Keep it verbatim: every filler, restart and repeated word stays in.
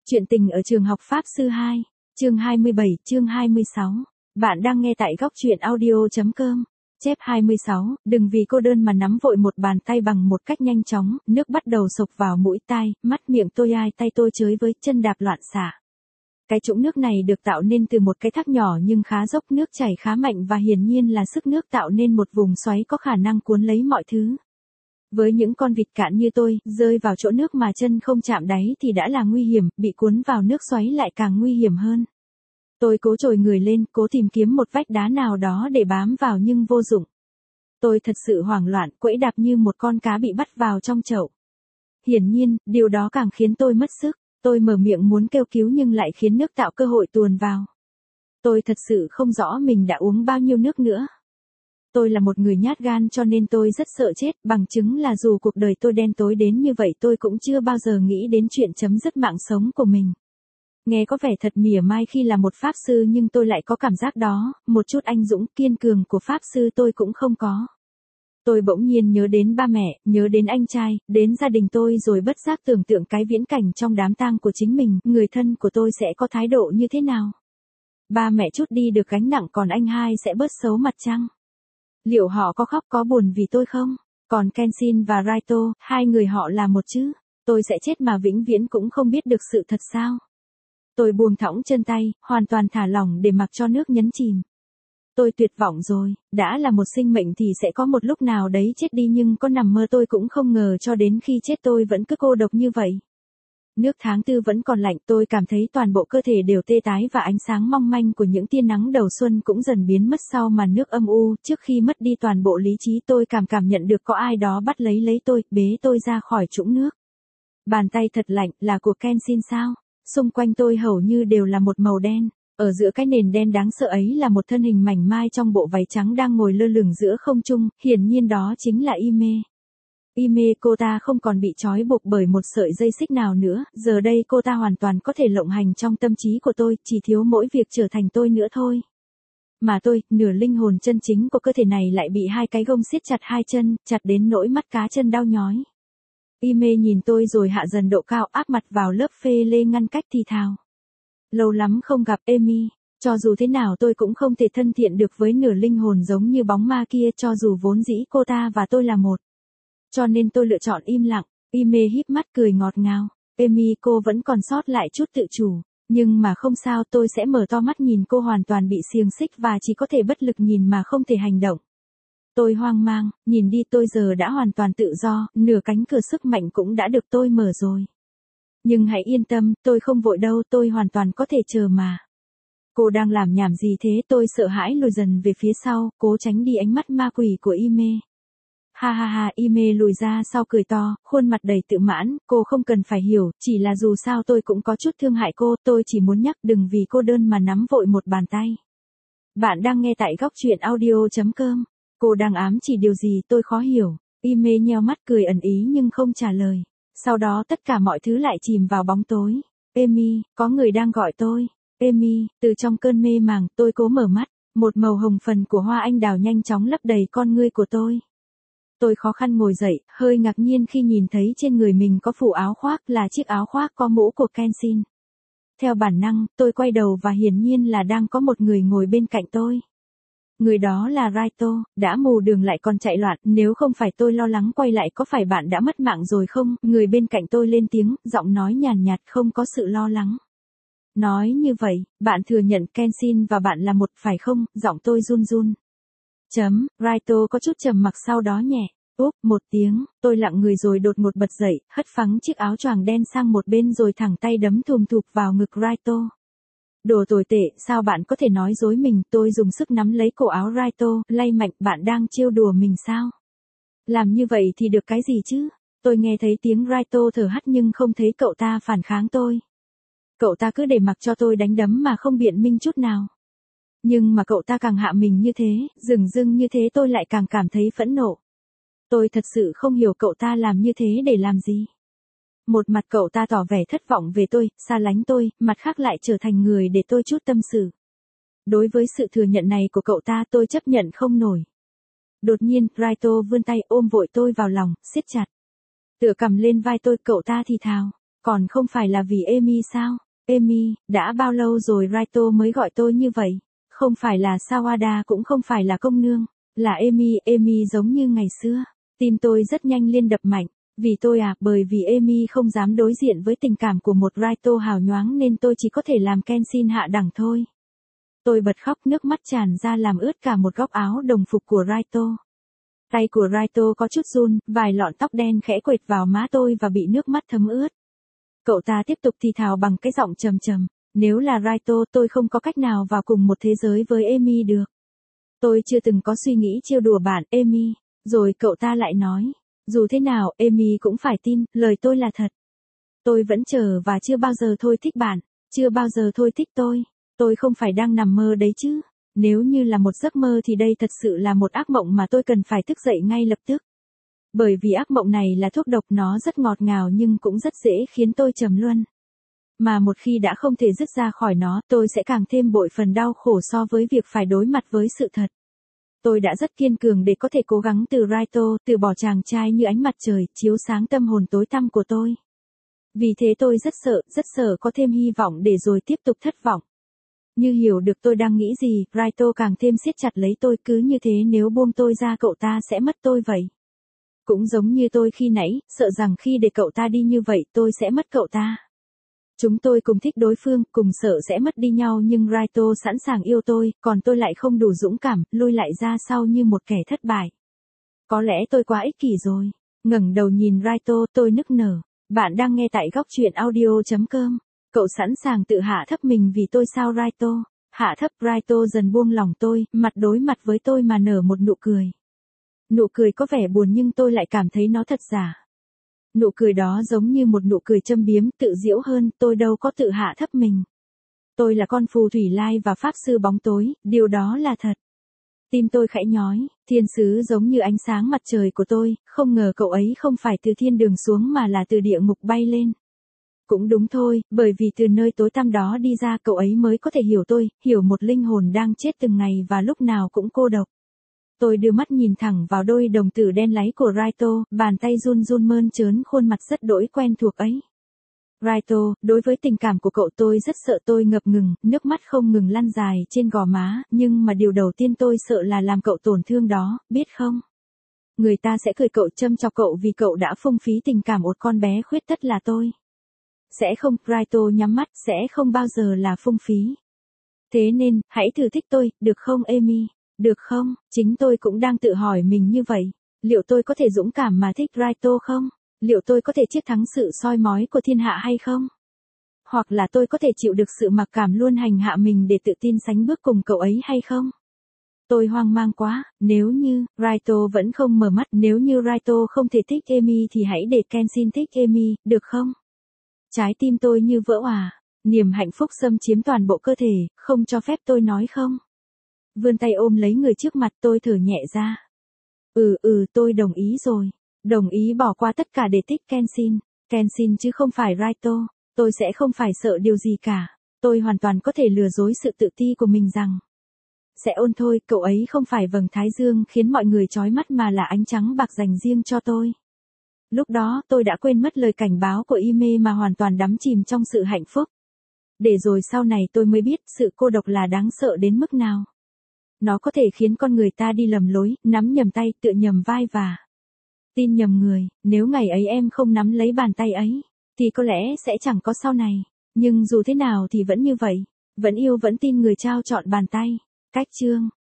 Chuyện tình ở trường học Pháp Sư hai, chương hai mươi bảy, chương hai mươi sáu. Bạn đang nghe tại góc truyện audio.com. Chép hai mươi sáu, đừng vì cô đơn mà nắm vội một bàn tay bằng một cách nhanh chóng, nước bắt đầu sộc vào mũi tai, mắt miệng tôi ai tay tôi chới với chân đạp loạn xạ. Cái trũng nước này được tạo nên từ một cái thác nhỏ nhưng khá dốc, nước chảy khá mạnh và hiển nhiên là sức nước tạo nên một vùng xoáy có khả năng cuốn lấy mọi thứ. Với những con vịt cạn như tôi, rơi vào chỗ nước mà chân không chạm đáy thì đã là nguy hiểm, bị cuốn vào nước xoáy lại càng nguy hiểm hơn. Tôi cố trồi người lên, cố tìm kiếm một vách đá nào đó để bám vào nhưng vô dụng. Tôi thật sự hoảng loạn, quẫy đạp như một con cá bị bắt vào trong chậu. Hiển nhiên, điều đó càng khiến tôi mất sức. Tôi mở miệng muốn kêu cứu nhưng lại khiến nước tạo cơ hội tuồn vào. Tôi thật sự không rõ mình đã uống bao nhiêu nước nữa. Tôi là một người nhát gan cho nên tôi rất sợ chết, bằng chứng là dù cuộc đời tôi đen tối đến như vậy tôi cũng chưa bao giờ nghĩ đến chuyện chấm dứt mạng sống của mình. Nghe có vẻ thật mỉa mai khi là một pháp sư nhưng tôi lại có cảm giác đó, một chút anh dũng kiên cường của pháp sư tôi cũng không có. Tôi bỗng nhiên nhớ đến ba mẹ, nhớ đến anh trai, đến gia đình tôi rồi bất giác tưởng tượng cái viễn cảnh trong đám tang của chính mình, người thân của tôi sẽ có thái độ như thế nào. Ba mẹ chút đi được gánh nặng còn anh hai sẽ bớt xấu mặt chăng? Liệu họ có khóc có buồn vì tôi không? Còn Kenshin và Raito, hai người họ là một chứ? Tôi sẽ chết mà vĩnh viễn cũng không biết được sự thật sao? Tôi buông thõng chân tay, hoàn toàn thả lỏng để mặc cho nước nhấn chìm. Tôi tuyệt vọng rồi, đã là một sinh mệnh thì sẽ có một lúc nào đấy chết đi nhưng có nằm mơ tôi cũng không ngờ cho đến khi chết tôi vẫn cứ cô độc như vậy. Nước tháng tư vẫn còn lạnh, tôi cảm thấy toàn bộ cơ thể đều tê tái và ánh sáng mong manh của những tia nắng đầu xuân cũng dần biến mất sau màn nước âm u. Trước khi mất đi toàn bộ lý trí tôi cảm cảm nhận được có ai đó bắt lấy lấy tôi, bế tôi ra khỏi trũng nước. Bàn tay thật lạnh, là của Kenshin sao? Xung quanh tôi hầu như đều là một màu đen. Ở giữa cái nền đen đáng sợ ấy là một thân hình mảnh mai trong bộ váy trắng đang ngồi lơ lửng giữa không trung, hiển nhiên đó chính là Ime. Ime, cô ta không còn bị trói buộc bởi một sợi dây xích nào nữa, giờ đây cô ta hoàn toàn có thể lộng hành trong tâm trí của tôi, chỉ thiếu mỗi việc trở thành tôi nữa thôi. Mà tôi, nửa linh hồn chân chính của cơ thể này lại bị hai cái gông siết chặt hai chân, chặt đến nỗi mắt cá chân đau nhói. Ime nhìn tôi rồi hạ dần độ cao áp mặt vào lớp phê lê ngăn cách thì thào. Lâu lắm không gặp Emi, cho dù thế nào tôi cũng không thể thân thiện được với nửa linh hồn giống như bóng ma kia cho dù vốn dĩ cô ta và tôi là một. Cho nên tôi lựa chọn im lặng. Ime híp mắt cười ngọt ngào. Emi, cô vẫn còn sót lại chút tự chủ. Nhưng mà không sao, tôi sẽ mở to mắt nhìn cô hoàn toàn bị xiềng xích và chỉ có thể bất lực nhìn mà không thể hành động. Tôi hoang mang, nhìn đi tôi giờ đã hoàn toàn tự do, nửa cánh cửa sức mạnh cũng đã được tôi mở rồi. Nhưng hãy yên tâm, tôi không vội đâu, tôi hoàn toàn có thể chờ mà. Cô đang làm nhảm gì thế? Tôi sợ hãi lùi dần về phía sau, cố tránh đi ánh mắt ma quỷ của Ime. Ha ha ha, Ime lùi ra sau cười to, khuôn mặt đầy tự mãn, cô không cần phải hiểu, chỉ là dù sao tôi cũng có chút thương hại cô, tôi chỉ muốn nhắc đừng vì cô đơn mà nắm vội một bàn tay. Bạn đang nghe tại góc truyện audio.com. Cô đang ám chỉ điều gì tôi khó hiểu. Ime nheo mắt cười ẩn ý nhưng không trả lời. Sau đó tất cả mọi thứ lại chìm vào bóng tối. Emi, có người đang gọi tôi. Emi, từ trong cơn mê màng tôi cố mở mắt. Một màu hồng phần của hoa anh đào nhanh chóng lấp đầy con ngươi của tôi. Tôi khó khăn ngồi dậy, hơi ngạc nhiên khi nhìn thấy trên người mình có phủ áo khoác là chiếc áo khoác có mũ của Kenshin. Theo bản năng, tôi quay đầu và hiển nhiên là đang có một người ngồi bên cạnh tôi. Người đó là Raito, đã mù đường lại còn chạy loạn, nếu không phải tôi lo lắng quay lại có phải bạn đã mất mạng rồi không? Người bên cạnh tôi lên tiếng, giọng nói nhàn nhạt không có sự lo lắng. Nói như vậy, bạn thừa nhận Kenshin và bạn là một phải không? Giọng tôi run run. Chấm, Raito có chút trầm mặc sau đó nhẹ. Úp, một tiếng, tôi lặng người rồi đột ngột bật dậy, hất phăng chiếc áo choàng đen sang một bên rồi thẳng tay đấm thùm thụp vào ngực Raito. Đồ tồi tệ, sao bạn có thể nói dối mình? Tôi dùng sức nắm lấy cổ áo Raito, lay mạnh, bạn đang trêu đùa mình sao? Làm như vậy thì được cái gì chứ? Tôi nghe thấy tiếng Raito thở hắt nhưng không thấy cậu ta phản kháng tôi. Cậu ta cứ để mặc cho tôi đánh đấm mà không biện minh chút nào. Nhưng mà cậu ta càng hạ mình như thế, dửng dưng như thế tôi lại càng cảm thấy phẫn nộ. Tôi thật sự không hiểu cậu ta làm như thế để làm gì. Một mặt cậu ta tỏ vẻ thất vọng về tôi, xa lánh tôi, mặt khác lại trở thành người để tôi chút tâm sự. Đối với sự thừa nhận này của cậu ta tôi chấp nhận không nổi. Đột nhiên, Raito vươn tay ôm vội tôi vào lòng, siết chặt. Tựa cầm lên vai tôi, cậu ta thì thào. Còn không phải là vì Amy sao? Amy, đã bao lâu rồi Raito mới gọi tôi như vậy? Không phải là Sawada cũng không phải là công nương, là Amy, Amy giống như ngày xưa. Tim tôi rất nhanh liên đập mạnh. Vì tôi à, bởi vì Amy không dám đối diện với tình cảm của một Raito hào nhoáng nên tôi chỉ có thể làm Kenshin hạ đẳng thôi. Tôi bật khóc, nước mắt tràn ra làm ướt cả một góc áo đồng phục của Raito. Tay của Raito có chút run, vài lọn tóc đen khẽ quệt vào má tôi và bị nước mắt thấm ướt. Cậu ta tiếp tục thì thào bằng cái giọng trầm trầm, nếu là Raito tôi không có cách nào vào cùng một thế giới với Amy được. Tôi chưa từng có suy nghĩ trêu đùa bạn Amy, rồi cậu ta lại nói, dù thế nào Amy cũng phải tin, lời tôi là thật. Tôi vẫn chờ và chưa bao giờ thôi thích bạn, chưa bao giờ thôi thích tôi, tôi không phải đang nằm mơ đấy chứ. Nếu như là một giấc mơ thì đây thật sự là một ác mộng mà tôi cần phải thức dậy ngay lập tức. Bởi vì ác mộng này là thuốc độc, nó rất ngọt ngào nhưng cũng rất dễ khiến tôi trầm luân. Mà một khi đã không thể dứt ra khỏi nó, tôi sẽ càng thêm bội phần đau khổ so với việc phải đối mặt với sự thật. Tôi đã rất kiên cường để có thể cố gắng từ Raito, từ bỏ chàng trai như ánh mặt trời, chiếu sáng tâm hồn tối tăm của tôi. Vì thế tôi rất sợ, rất sợ có thêm hy vọng để rồi tiếp tục thất vọng. Như hiểu được tôi đang nghĩ gì, Raito càng thêm siết chặt lấy tôi, cứ như thế nếu buông tôi ra cậu ta sẽ mất tôi vậy. Cũng giống như tôi khi nãy, sợ rằng khi để cậu ta đi như vậy tôi sẽ mất cậu ta. Chúng tôi cùng thích đối phương, cùng sợ sẽ mất đi nhau nhưng Raito sẵn sàng yêu tôi, còn tôi lại không đủ dũng cảm, lui lại ra sau như một kẻ thất bại. Có lẽ tôi quá ích kỷ rồi. Ngẩng đầu nhìn Raito, tôi nức nở. Bạn đang nghe tại góc truyện audio chấm com. Cậu sẵn sàng tự hạ thấp mình vì tôi sao Raito? Hạ thấp. Raito dần buông lòng tôi, mặt đối mặt với tôi mà nở một nụ cười. Nụ cười có vẻ buồn nhưng tôi lại cảm thấy nó thật giả. Nụ cười đó giống như một nụ cười châm biếm, tự giễu hơn, tôi đâu có tự hạ thấp mình. Tôi là con phù thủy lai và pháp sư bóng tối, điều đó là thật. Tim tôi khẽ nhói, thiên sứ giống như ánh sáng mặt trời của tôi, không ngờ cậu ấy không phải từ thiên đường xuống mà là từ địa ngục bay lên. Cũng đúng thôi, bởi vì từ nơi tối tăm đó đi ra cậu ấy mới có thể hiểu tôi, hiểu một linh hồn đang chết từng ngày và lúc nào cũng cô độc. Tôi đưa mắt nhìn thẳng vào đôi đồng tử đen láy của Raito, bàn tay run run mơn trớn khuôn mặt rất đỗi quen thuộc ấy. Raito, đối với tình cảm của cậu tôi rất sợ. Tôi ngập ngừng, nước mắt không ngừng lăn dài trên gò má, nhưng mà điều đầu tiên tôi sợ là làm cậu tổn thương đó, biết không? Người ta sẽ cười cậu, châm chọc cậu vì cậu đã phung phí tình cảm một con bé khuyết tật là tôi. Sẽ không, Raito nhắm mắt, sẽ không bao giờ là phung phí. Thế nên, hãy thử thích tôi, được không Amy? Được không? Chính tôi cũng đang tự hỏi mình như vậy. Liệu tôi có thể dũng cảm mà thích Raito không? Liệu tôi có thể chiến thắng sự soi mói của thiên hạ hay không? Hoặc là tôi có thể chịu được sự mặc cảm luôn hành hạ mình để tự tin sánh bước cùng cậu ấy hay không? Tôi hoang mang quá, nếu như, Raito vẫn không mở mắt, nếu như Raito không thể thích Amy thì hãy để Kenshin thích Amy, được không? Trái tim tôi như vỡ òa, niềm hạnh phúc xâm chiếm toàn bộ cơ thể, không cho phép tôi nói không. Vươn tay ôm lấy người trước mặt, tôi thở nhẹ ra. Ừ ừ tôi đồng ý rồi. Đồng ý bỏ qua tất cả để thích Kenshin. Kenshin chứ không phải Raito. Tôi sẽ không phải sợ điều gì cả. Tôi hoàn toàn có thể lừa dối sự tự ti của mình rằng sẽ ôn thôi, cậu ấy không phải vầng thái dương khiến mọi người chói mắt mà là ánh trắng bạc dành riêng cho tôi. Lúc đó tôi đã quên mất lời cảnh báo của Ime mà hoàn toàn đắm chìm trong sự hạnh phúc. Để rồi sau này tôi mới biết sự cô độc là đáng sợ đến mức nào. Nó có thể khiến con người ta đi lầm lối, nắm nhầm tay, tựa nhầm vai và tin nhầm người. Nếu ngày ấy em không nắm lấy bàn tay ấy, thì có lẽ sẽ chẳng có sau này. Nhưng dù thế nào thì vẫn như vậy. Vẫn yêu vẫn tin người trao chọn bàn tay. Cách chương